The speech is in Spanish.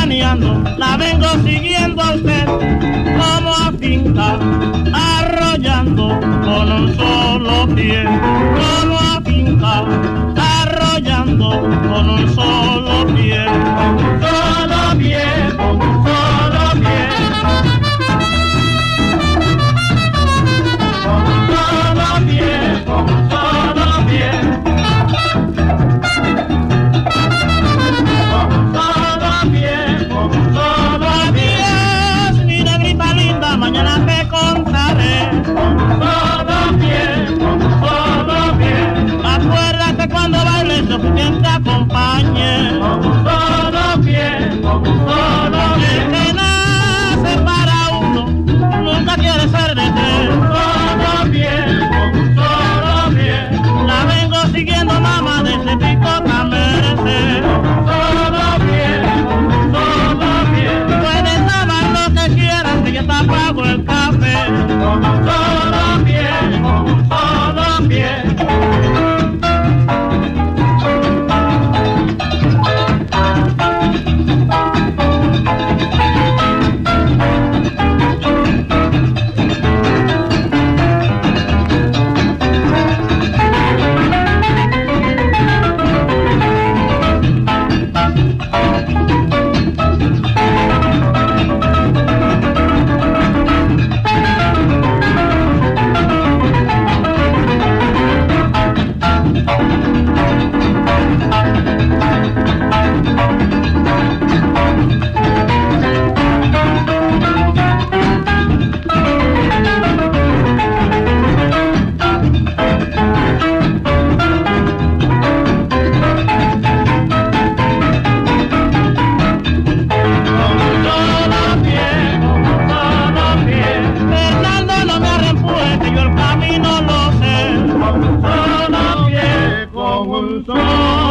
ventaneando, la vengo siguiendo a usted como a finca, arrollando con un solo pie, como a finca, arrollando con un solo pie, con un solo pie, con un solo pie, con un solo pie, con un solo pie. Mañana te contaré con un solo pie, con un solo pie. Acuérdate cuando bailes yo fui quien te acompañe con un solo pie, con un solo pie. El que nace para uno nunca quiere ser de tres. Con un solo pie, con un solo pie. La vengo siguiendo mamá desde Picota Merced. Con un solo pie, con un solo pie. Pueden tomar lo que quieran que ya está pago el café. Con un solo pie, con un solo pie. Solo